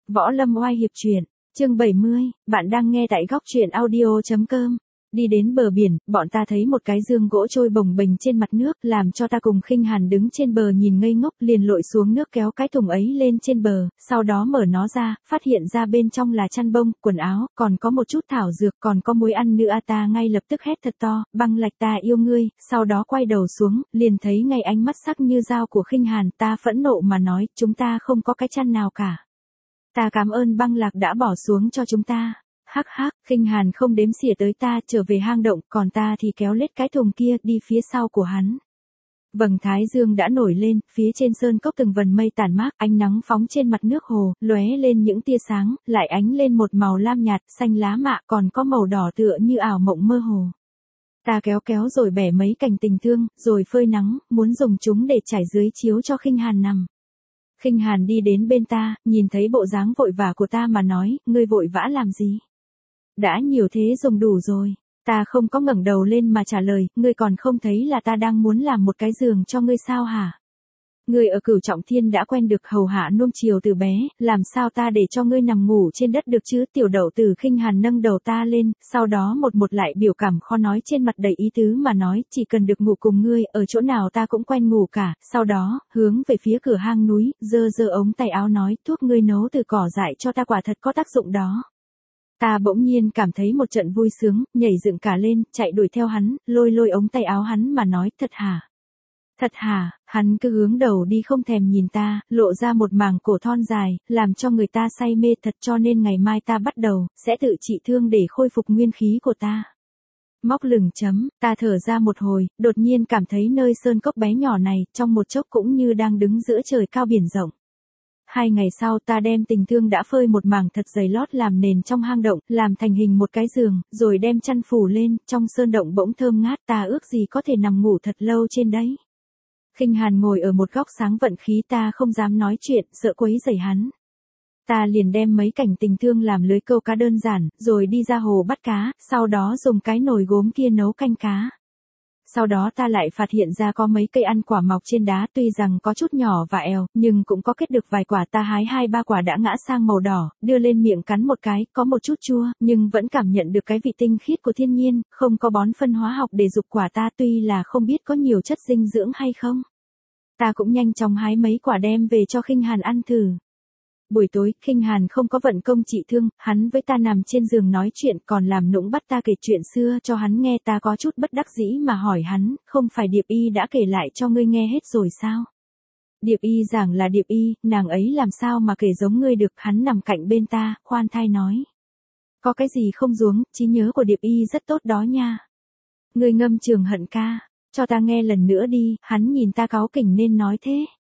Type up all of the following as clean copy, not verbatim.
Võ Lâm oai hiệp truyện, chương 70, bạn đang nghe tại góc truyện audio.com. Đi đến bờ biển, bọn ta thấy một cái dương gỗ trôi bồng bềnh trên mặt nước, làm cho ta cùng Khinh Hàn đứng trên bờ nhìn ngây ngốc, liền lội xuống nước kéo cái thùng ấy lên trên bờ, sau đó mở nó ra, phát hiện ra bên trong là chăn bông, quần áo, còn có một chút thảo dược, còn có muối ăn nữa. Ta ngay lập tức hét thật to, Băng Lạch ta yêu ngươi, sau đó quay đầu xuống, liền thấy ngay ánh mắt sắc như dao của Khinh Hàn. Ta phẫn nộ mà nói, chúng ta không có cái chăn nào cả. Ta cảm ơn Băng Lạc đã bỏ xuống cho chúng ta. Hắc hắc, Khinh Hàn không đếm xỉa tới ta, trở về hang động, còn ta thì kéo lết cái thùng kia đi phía sau của hắn. Vầng thái dương đã nổi lên, phía trên sơn cốc từng vần mây tản mát, ánh nắng phóng trên mặt nước hồ, lóe lên những tia sáng, lại ánh lên một màu lam nhạt, xanh lá mạ, còn có màu đỏ tựa như ảo mộng mơ hồ. Ta kéo rồi bẻ mấy cành tình thương, rồi phơi nắng, muốn dùng chúng để trải dưới chiếu cho Khinh Hàn nằm. Khinh Hàn đi đến bên ta, nhìn thấy bộ dáng vội vã của ta mà nói, ngươi vội vã làm gì? Đã nhiều thế dùng đủ rồi. Ta không có ngẩng đầu lên mà trả lời, ngươi còn không thấy là ta đang muốn làm một cái giường cho ngươi sao hả? Ngươi ở Cửu Trọng Thiên đã quen được hầu hạ nuông chiều từ bé, làm sao ta để cho ngươi nằm ngủ trên đất được chứ? Tiểu Đậu Tử Khinh Hàn nâng đầu ta lên, sau đó một lại biểu cảm khó nói trên mặt đầy ý tứ mà nói, chỉ cần được ngủ cùng ngươi, ở chỗ nào ta cũng quen ngủ cả. Sau đó, hướng về phía cửa hang núi, giơ ống tay áo nói, thuốc ngươi nấu từ cỏ dại cho ta quả thật có tác dụng đó. Ta bỗng nhiên cảm thấy một trận vui sướng, nhảy dựng cả lên, chạy đuổi theo hắn, lôi ống tay áo hắn mà nói, thật hả? Thật hả? Hắn cứ hướng đầu đi không thèm nhìn ta, lộ ra một màng cổ thon dài, làm cho người ta say mê thật, cho nên ngày mai ta bắt đầu, sẽ tự trị thương để khôi phục nguyên khí của ta. Móc lửng chấm, ta thở ra một hồi, đột nhiên cảm thấy nơi sơn cốc bé nhỏ này, trong một chốc cũng như đang đứng giữa trời cao biển rộng. 2 ngày sau ta đem tình thương đã phơi một mảng thật dày lót làm nền trong hang động, làm thành hình một cái giường, rồi đem chăn phủ lên, trong sơn động bỗng thơm ngát, ta ước gì có thể nằm ngủ thật lâu trên đấy. Khinh Hàn ngồi ở một góc sáng vận khí, ta không dám nói chuyện, sợ quấy rầy hắn. Ta liền đem mấy cảnh tình thương làm lưới câu cá đơn giản, rồi đi ra hồ bắt cá, sau đó dùng cái nồi gốm kia nấu canh cá. Sau đó ta lại phát hiện ra có mấy cây ăn quả mọc trên đá, tuy rằng có chút nhỏ và èo, nhưng cũng có kết được vài quả. Ta hái 2-3 quả đã ngã sang màu đỏ, đưa lên miệng cắn một cái, có một chút chua, nhưng vẫn cảm nhận được cái vị tinh khiết của thiên nhiên, không có bón phân hóa học để dục quả. Ta tuy là không biết có nhiều chất dinh dưỡng hay không. Ta cũng nhanh chóng hái mấy quả đem về cho Khinh Hàn ăn thử. Buổi tối, Khinh Hàn không có vận công trị thương, hắn với ta nằm trên giường nói chuyện, còn làm nũng bắt ta kể chuyện xưa cho hắn nghe. Ta có chút bất đắc dĩ mà hỏi hắn, không phải Điệp Y đã kể lại cho ngươi nghe hết rồi sao? Điệp Y giảng là Điệp Y, nàng ấy làm sao mà kể giống ngươi được? Hắn nằm cạnh bên ta, khoan thai nói. Có cái gì không giống, trí nhớ của Điệp Y rất tốt đó nha. Ngươi ngâm Trường Hận ca, cho ta nghe lần nữa đi. Hắn nhìn ta cáu kỉnh nên nói thế.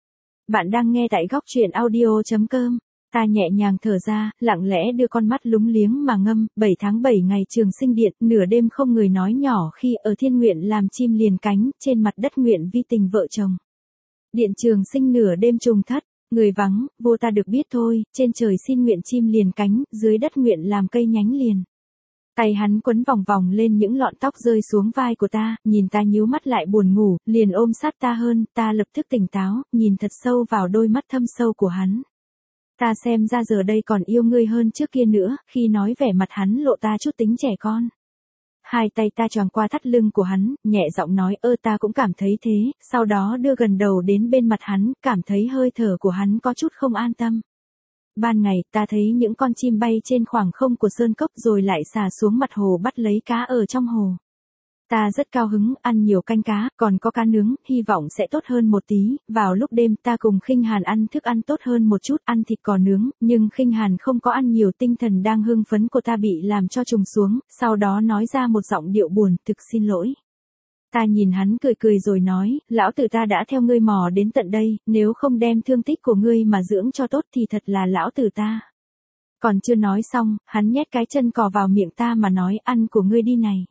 Bạn đang nghe tại góc truyện audio.com. Ta nhẹ nhàng thở ra, lặng lẽ đưa con mắt lúng liếng mà ngâm. 7 tháng 7 ngày Trường Sinh Điện, nửa đêm không người nói nhỏ khi ở thiên nguyện làm chim liền cánh, trên mặt đất nguyện vi tình vợ chồng. Điện Trường Sinh nửa đêm trùng thất, người vắng, vô ta được biết thôi, trên trời xin nguyện chim liền cánh, dưới đất nguyện làm cây nhánh liền. Tay hắn quấn vòng vòng lên những lọn tóc rơi xuống vai của ta, nhìn ta nhíu mắt lại buồn ngủ, liền ôm sát ta hơn. Ta lập tức tỉnh táo, nhìn thật sâu vào đôi mắt thâm sâu của hắn. Ta xem ra giờ đây còn yêu ngươi hơn trước kia nữa, khi nói vẻ mặt hắn lộ ta chút tính trẻ con. Hai tay ta choàng qua thắt lưng của hắn, nhẹ giọng nói, ta cũng cảm thấy thế, sau đó đưa gần đầu đến bên mặt hắn, cảm thấy hơi thở của hắn có chút không an tâm. Ban ngày, ta thấy những con chim bay trên khoảng không của sơn cốc rồi lại xà xuống mặt hồ bắt lấy cá ở trong hồ. Ta rất cao hứng, ăn nhiều canh cá, còn có cá nướng, hy vọng sẽ tốt hơn một tí. Vào lúc đêm, ta cùng Khinh Hàn ăn thức ăn tốt hơn một chút, ăn thịt cò nướng, nhưng Khinh Hàn không có ăn nhiều. Tinh thần đang hưng phấn của ta bị làm cho trùng xuống, sau đó nói ra một giọng điệu buồn, thực xin lỗi. Ta nhìn hắn cười rồi nói, lão tử ta đã theo ngươi mò đến tận đây, nếu không đem thương tích của ngươi mà dưỡng cho tốt thì thật là lão tử ta. Còn chưa nói xong, hắn nhét cái chân cò vào miệng ta mà nói, ăn của ngươi đi này.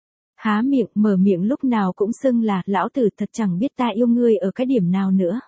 Há miệng, mở miệng lúc nào cũng xưng là, lão tử thật chẳng biết ta yêu ngươi ở cái điểm nào nữa.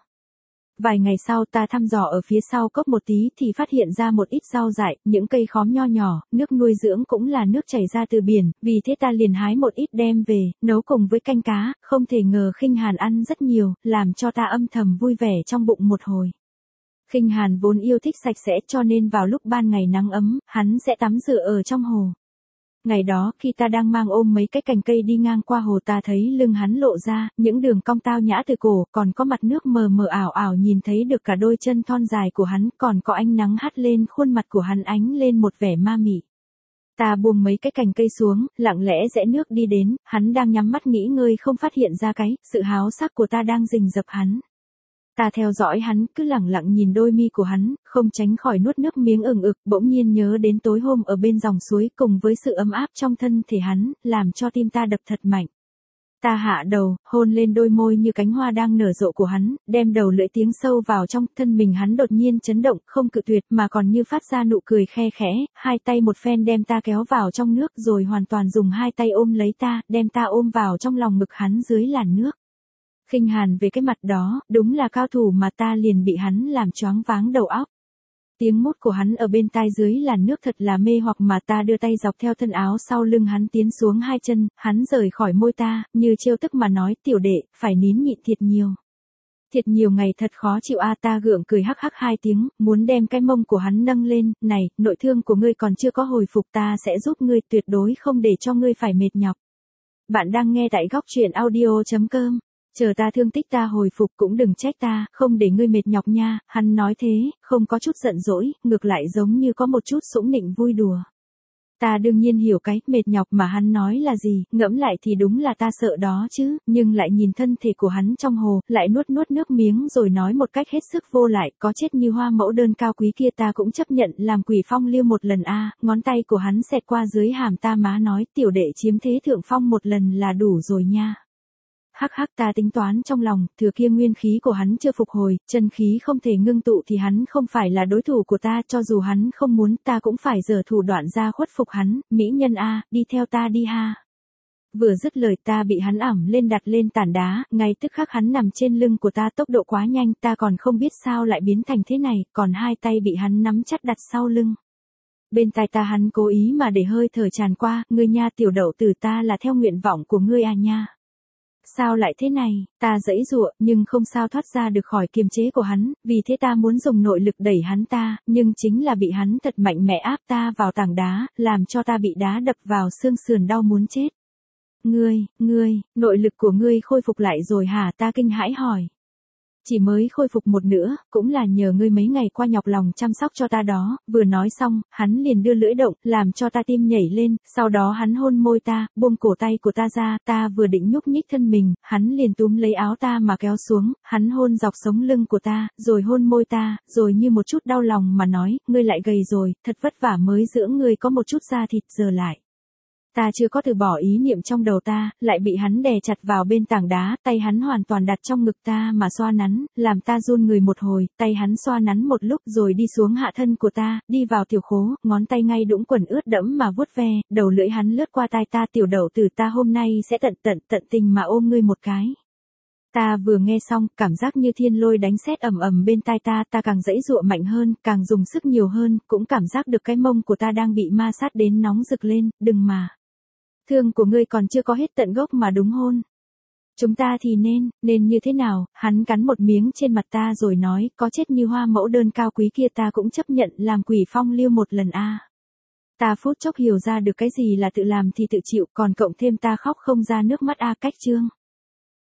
Vài ngày sau ta thăm dò ở phía sau cốc một tí thì phát hiện ra một ít rau dại, những cây khóm nho nhỏ, nước nuôi dưỡng cũng là nước chảy ra từ biển, vì thế ta liền hái một ít đem về, nấu cùng với canh cá, không thể ngờ Khinh Hàn ăn rất nhiều, làm cho ta âm thầm vui vẻ trong bụng một hồi. Khinh Hàn vốn yêu thích sạch sẽ cho nên vào lúc ban ngày nắng ấm, hắn sẽ tắm rửa ở trong hồ. Ngày đó khi ta đang mang ôm mấy cái cành cây đi ngang qua hồ ta thấy lưng hắn lộ ra, những đường cong tao nhã từ cổ, còn có mặt nước mờ mờ ảo ảo nhìn thấy được cả đôi chân thon dài của hắn, còn có ánh nắng hắt lên khuôn mặt của hắn ánh lên một vẻ ma mị. Ta buông mấy cái cành cây xuống, lặng lẽ rẽ nước đi đến, hắn đang nhắm mắt nghỉ ngơi không phát hiện ra sự háo sắc của ta đang rình rập hắn. Ta theo dõi hắn, cứ lẳng lặng nhìn đôi mi của hắn, không tránh khỏi nuốt nước miếng ừng ực, bỗng nhiên nhớ đến tối hôm ở bên dòng suối cùng với sự ấm áp trong thân thể hắn, làm cho tim ta đập thật mạnh. Ta hạ đầu, hôn lên đôi môi như cánh hoa đang nở rộ của hắn, đem đầu lưỡi tiếng sâu vào trong thân mình hắn đột nhiên chấn động, không cự tuyệt mà còn như phát ra nụ cười khe khẽ, hai tay một phen đem ta kéo vào trong nước rồi hoàn toàn dùng hai tay ôm lấy ta, đem ta ôm vào trong lòng ngực hắn dưới làn nước. Khinh Hàn về cái mặt đó, đúng là cao thủ mà ta liền bị hắn làm choáng váng đầu óc. Tiếng mút của hắn ở bên tai dưới làn nước thật là mê hoặc mà ta đưa tay dọc theo thân áo sau lưng hắn tiến xuống hai chân, hắn rời khỏi môi ta, như trêu tức mà nói tiểu đệ, phải nín nhịn thiệt nhiều. Thiệt nhiều ngày thật khó chịu ta gượng cười hắc hắc hai tiếng, muốn đem cái mông của hắn nâng lên, này, nội thương của ngươi còn chưa có hồi phục ta sẽ giúp ngươi tuyệt đối không để cho ngươi phải mệt nhọc. Bạn đang nghe tại góc truyện audio.com. Chờ ta thương tích ta hồi phục cũng đừng trách ta, không để ngươi mệt nhọc nha, hắn nói thế, không có chút giận dỗi, ngược lại giống như có một chút sủng nịnh vui đùa. Ta đương nhiên hiểu cái mệt nhọc mà hắn nói là gì, ngẫm lại thì đúng là ta sợ đó chứ, nhưng lại nhìn thân thể của hắn trong hồ, lại nuốt nước miếng rồi nói một cách hết sức vô lại, có chết như hoa mẫu đơn cao quý kia ta cũng chấp nhận làm quỷ phong lưu một lần ngón tay của hắn xẹt qua dưới hàm ta má nói tiểu đệ chiếm thế thượng phong một lần là đủ rồi nha. Hắc hắc ta tính toán trong lòng, thừa kia nguyên khí của hắn chưa phục hồi, chân khí không thể ngưng tụ thì hắn không phải là đối thủ của ta, cho dù hắn không muốn ta cũng phải giở thủ đoạn ra khuất phục hắn, mỹ nhân đi theo ta đi ha. Vừa dứt lời ta bị hắn ẵm lên đặt lên tảng đá, ngay tức khắc hắn nằm trên lưng của ta tốc độ quá nhanh ta còn không biết sao lại biến thành thế này, còn hai tay bị hắn nắm chặt đặt sau lưng. Bên tai ta hắn cố ý mà để hơi thở tràn qua, ngươi nha tiểu đậu tử ta là theo nguyện vọng của ngươi nha. Sao lại thế này, ta giãy giụa nhưng không sao thoát ra được khỏi kiềm chế của hắn, vì thế ta muốn dùng nội lực đẩy hắn ta, nhưng chính là bị hắn thật mạnh mẽ áp ta vào tảng đá, làm cho ta bị đá đập vào xương sườn đau muốn chết. Ngươi, nội lực của ngươi khôi phục lại rồi hả? Ta kinh hãi hỏi. Chỉ mới khôi phục một nửa, cũng là nhờ ngươi mấy ngày qua nhọc lòng chăm sóc cho ta đó, vừa nói xong, hắn liền đưa lưỡi động, làm cho ta tim nhảy lên, sau đó hắn hôn môi ta, buông cổ tay của ta ra, ta vừa định nhúc nhích thân mình, hắn liền túm lấy áo ta mà kéo xuống, hắn hôn dọc sống lưng của ta, rồi hôn môi ta, rồi như một chút đau lòng mà nói, ngươi lại gầy rồi, thật vất vả mới dưỡng ngươi có một chút da thịt giờ lại. Ta chưa có từ bỏ ý niệm trong đầu ta, lại bị hắn đè chặt vào bên tảng đá, tay hắn hoàn toàn đặt trong ngực ta mà xoa nắn, làm ta run người một hồi, tay hắn xoa nắn một lúc rồi đi xuống hạ thân của ta, đi vào tiểu khố, ngón tay ngay đũng quần ướt đẫm mà vuốt ve, đầu lưỡi hắn lướt qua tai ta tiểu đậu tử ta hôm nay sẽ tận tình mà ôm ngươi một cái. Ta vừa nghe xong, cảm giác như thiên lôi đánh sét ầm ầm bên tai ta càng giãy giụa mạnh hơn, càng dùng sức nhiều hơn, cũng cảm giác được cái mông của ta đang bị ma sát đến nóng rực lên, đừng mà. Thương của ngươi còn chưa có hết tận gốc mà đúng hôn. Chúng ta thì nên như thế nào, hắn cắn một miếng trên mặt ta rồi nói, có chết như hoa mẫu đơn cao quý kia ta cũng chấp nhận làm quỷ phong lưu một lần Ta phút chốc hiểu ra được cái gì là tự làm thì tự chịu, còn cộng thêm ta khóc không ra nước mắt cách chương.